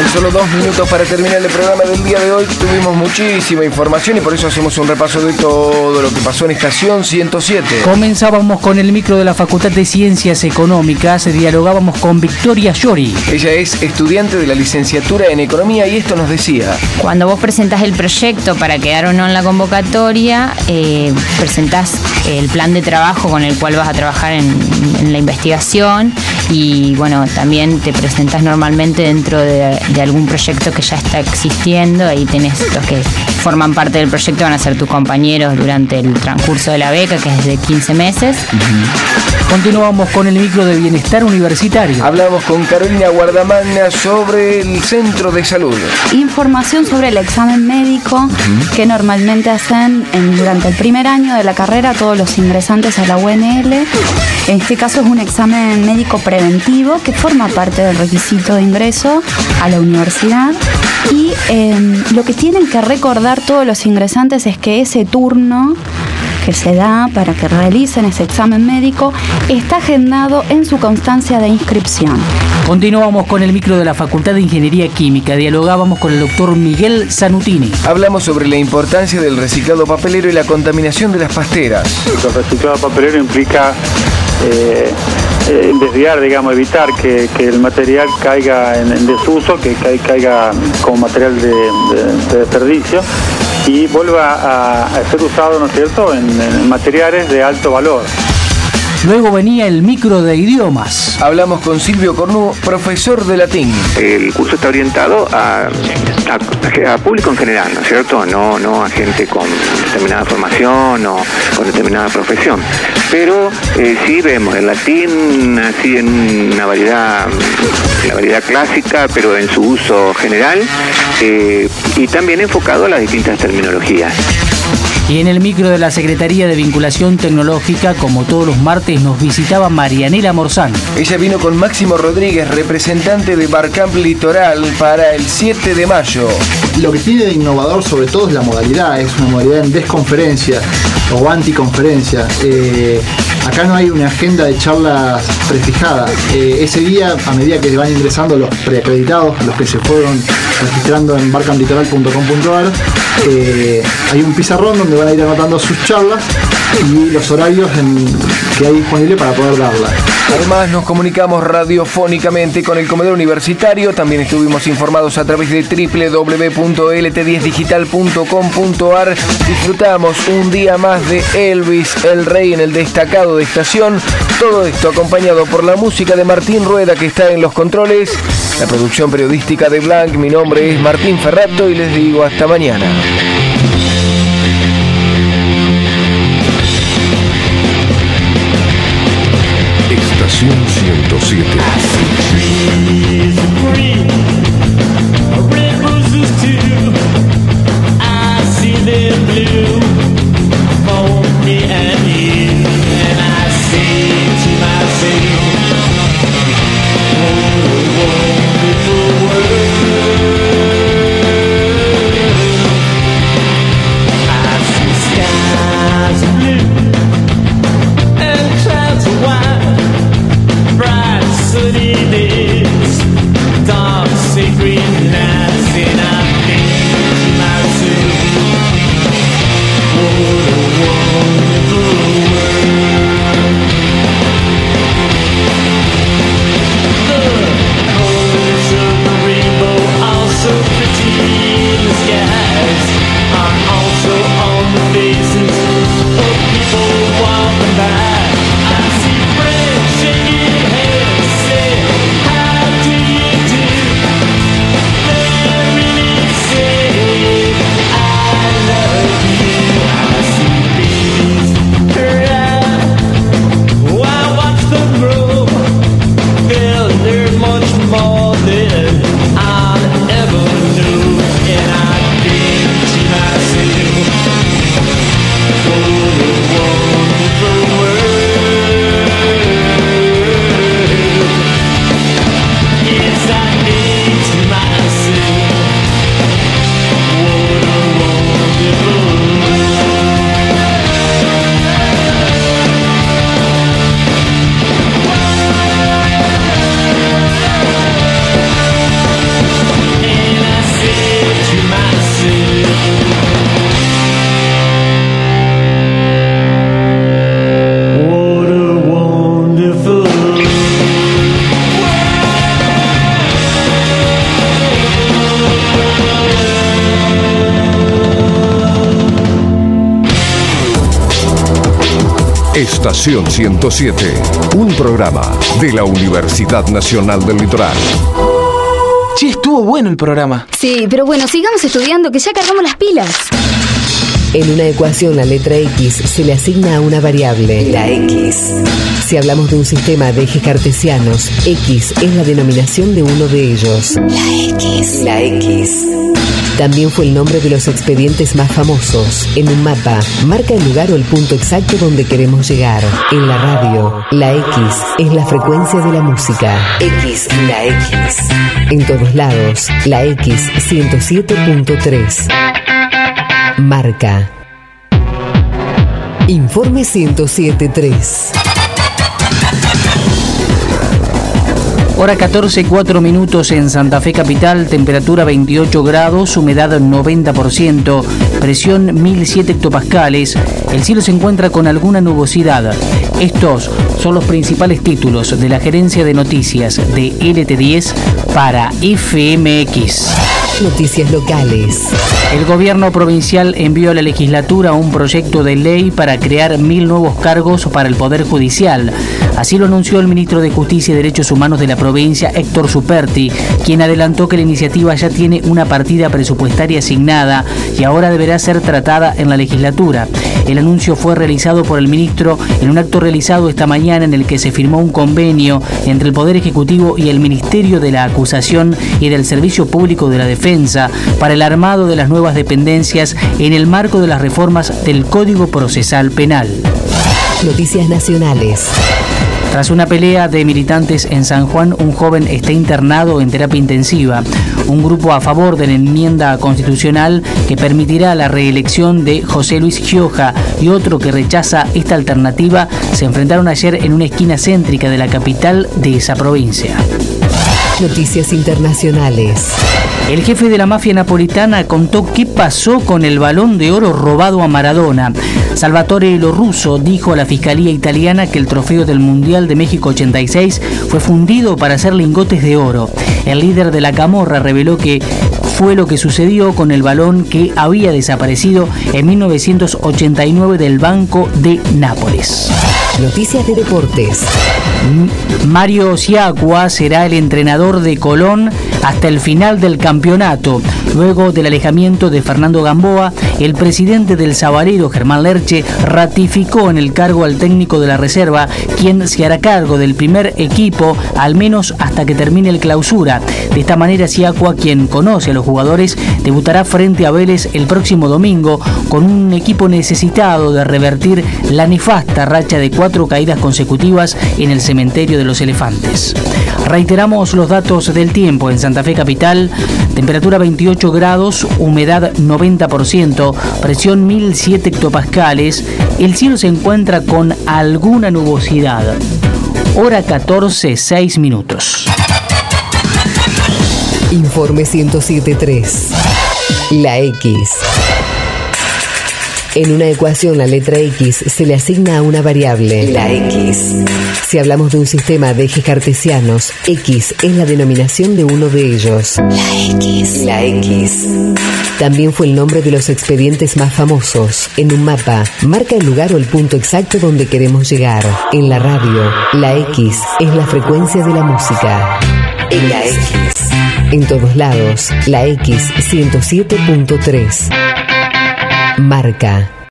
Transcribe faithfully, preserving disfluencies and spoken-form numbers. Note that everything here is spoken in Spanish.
Solo dos minutos para terminar el programa del día de hoy. Tuvimos muchísima información y por eso hacemos un repaso de todo lo que pasó en Estación ciento siete. Comenzábamos con el micro de la Facultad de Ciencias Económicas. Dialogábamos con Victoria Llori. Ella es estudiante de la licenciatura en Economía y esto nos decía: cuando vos presentás el proyecto para quedar o no en la convocatoria, eh, presentás el plan de trabajo con el cual vas a trabajar en, en la investigación y bueno, también te presentás normalmente dentro de, de algún proyecto que ya está existiendo. Ahí tenés los que forman parte del proyecto, van a ser tus compañeros durante el transcurso de la beca, que es de quince meses. Uh-huh. Continuamos con el micro de bienestar universitario. Hablamos con Carolina Guardamagna sobre el centro de salud. Información sobre el examen médico uh-huh. que normalmente hacen en, durante el primer año de la carrera todos los ingresantes a la U N L. En este caso es un examen médico preventivo que forma parte del requisito de ingreso a la universidad. Y eh, lo que tienen que recordar todos los ingresantes es que ese turno que se da para que realicen ese examen médico está agendado en su constancia de inscripción. Continuamos con el micro de la Facultad de Ingeniería Química. Dialogábamos con el doctor Miguel Zanutini. Hablamos sobre la importancia del reciclado papelero y la contaminación de las pasteras. El reciclado papelero implica eh, eh, desviar, digamos, evitar que, que el material caiga en, en desuso, que caiga como material de, de, de desperdicio y vuelva a, a ser usado, ¿no es cierto?, en, en materiales de alto valor. Luego venía el micro de idiomas. Hablamos con Silvio Cornu, profesor de latín. El curso está orientado a, a, a público en general, ¿no es cierto? No, no a gente con determinada formación o con determinada profesión. Pero eh, sí vemos el latín así en una variedad, la variedad clásica, pero en su uso general eh, y también enfocado a las distintas terminologías. Y en el micro de la Secretaría de Vinculación Tecnológica, como todos los martes, nos visitaba Marianela Morzán. Ella vino con Máximo Rodríguez, representante de Barcamp Litoral, para el siete de mayo. Lo que tiene de innovador sobre todo es la modalidad, es una modalidad en desconferencia o anticonferencia. Eh, acá no hay una agenda de charlas prefijada. Eh, ese día, a medida que van ingresando los preacreditados, los que se fueron registrando en barcamp litoral punto com punto a r, eh, hay un pizarrón donde van a ir anotando sus charlas y los horarios en, que hay disponible para poder darlas. Además nos comunicamos radiofónicamente con el comedor universitario, también estuvimos informados a través de doble u doble u doble u punto l t diez digital punto com punto a r. Disfrutamos un día más de Elvis, el rey en el destacado de estación. Todo esto acompañado por la música de Martín Rueda, que está en los controles, la producción periodística de Blanc. Mi nombre es Martín Ferrato y les digo hasta mañana. Estación ciento siete. City Estación ciento siete, un programa de la Universidad Nacional del Litoral. Che, estuvo bueno el programa. Sí, pero bueno, sigamos estudiando, que ya cargamos las pilas. En una ecuación, la letra X se le asigna a una variable, la X. Si hablamos de un sistema de ejes cartesianos, X es la denominación de uno de ellos. La X. La X. También fue el nombre de los expedientes más famosos. En un mapa, marca el lugar o el punto exacto donde queremos llegar. En la radio, la X es la frecuencia de la música. X, la X. En todos lados, la X ciento siete punto tres. Marca. Informe ciento siete punto tres. Hora catorce, cuatro minutos en Santa Fe Capital, temperatura veintiocho grados, humedad noventa por ciento, presión mil siete hectopascales. El cielo se encuentra con alguna nubosidad. Estos son los principales títulos de la Gerencia de Noticias de L T diez para F M X. Noticias locales. El gobierno provincial envió a la legislatura un proyecto de ley para crear mil nuevos cargos para el Poder Judicial. Así lo anunció el ministro de Justicia y Derechos Humanos de la provincia, Héctor Superti, quien adelantó que la iniciativa ya tiene una partida presupuestaria asignada y ahora deberá ser tratada en la legislatura. El anuncio fue realizado por el ministro en un acto realizado esta mañana en el que se firmó un convenio entre el Poder Ejecutivo y el Ministerio de la Acusación y del Servicio Público de la Defensa para el armado de las nuevas dependencias en el marco de las reformas del Código Procesal Penal. Noticias nacionales. Tras una pelea de militantes en San Juan, un joven está internado en terapia intensiva. Un grupo a favor de la enmienda constitucional que permitirá la reelección de José Luis Gioja y otro que rechaza esta alternativa se enfrentaron ayer en una esquina céntrica de la capital de esa provincia. Noticias internacionales. El jefe de la mafia napolitana contó qué pasó con el Balón de Oro robado a Maradona. Salvatore Lo Russo dijo a la Fiscalía italiana que el trofeo del Mundial de México ochenta y seis fue fundido para hacer lingotes de oro. El líder de la camorra reveló que fue lo que sucedió con el balón que había desaparecido en mil novecientos ochenta y nueve del Banco de Nápoles. Noticias de deportes. Mario Siacua será el entrenador de Colón hasta el final del campeonato. Luego del alejamiento de Fernando Gamboa, el presidente del Sabalero, Germán Lerche, ratificó en el cargo al técnico de la reserva, quien se hará cargo del primer equipo, al menos hasta que termine el clausura. De esta manera, Siacua, quien conoce a los jugadores, debutará frente a Vélez el próximo domingo con un equipo necesitado de revertir la nefasta racha de cuatro caídas consecutivas en el cementerio de los elefantes. Reiteramos los datos del tiempo en Santa Fe Capital: temperatura veintiocho grados, humedad noventa por ciento, presión mil siete hectopascales. El cielo se encuentra con alguna nubosidad. Hora catorce, seis minutos. Informe ciento siete punto tres. La X. En una ecuación, la letra X se le asigna a una variable, la X. Si hablamos de un sistema de ejes cartesianos, X es la denominación de uno de ellos, la X. La X. También fue el nombre de los expedientes más famosos. En un mapa, marca el lugar o el punto exacto donde queremos llegar. En la radio, la X es la frecuencia de la música. En la X. En todos lados, la X ciento siete punto tres. Marca.